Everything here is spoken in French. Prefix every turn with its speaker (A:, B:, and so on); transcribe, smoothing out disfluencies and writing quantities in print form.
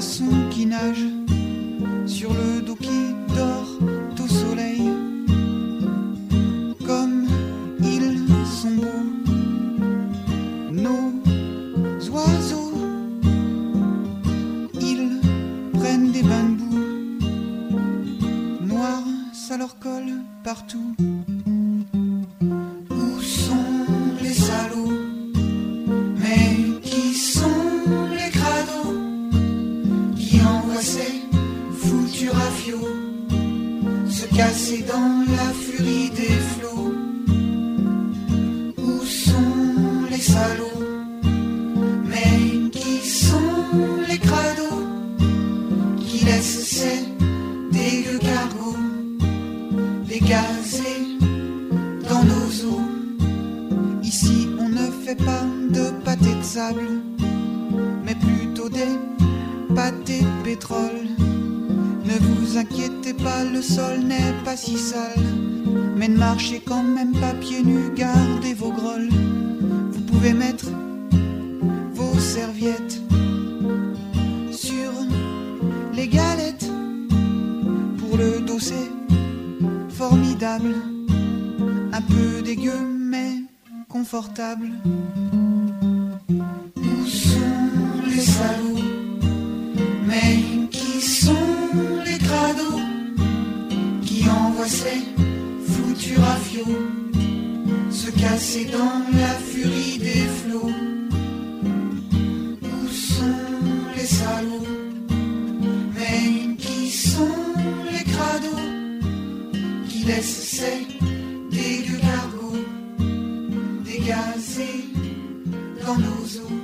A: poissons qui nagent sur le dos qui dort au soleil. Comme ils sont beaux, nos oiseaux, ils prennent des bains de boue. Noir, ça leur colle partout. Où sont les salauds? Mais qui sont les crados qui envoient ces foutus rafiaux se casser dans la furie des flots? Où sont les salauds? Mais qui sont les crados qui laissent ces dégueux cargos dégazés dans nos eaux? Ici on ne fait pas de pâté de sable, mais plutôt des pâtés de pétrole. Ne vous inquiétez pas, le sol n'est pas si sale, mais ne marchez quand même pas pieds nus, gardez vos grolles. Vous pouvez mettre vos serviettes sur les galettes. Pour le dos c'est formidable, un peu dégueu mais confortable. Où sont les salauds? Mais qui sont les crados qui envoient ces foutus rafiaux se casser dans la furie des flots? Où sont les salauds? Mais qui sont les crados qui laissent ces dégueux cargos dégazés dans nos eaux?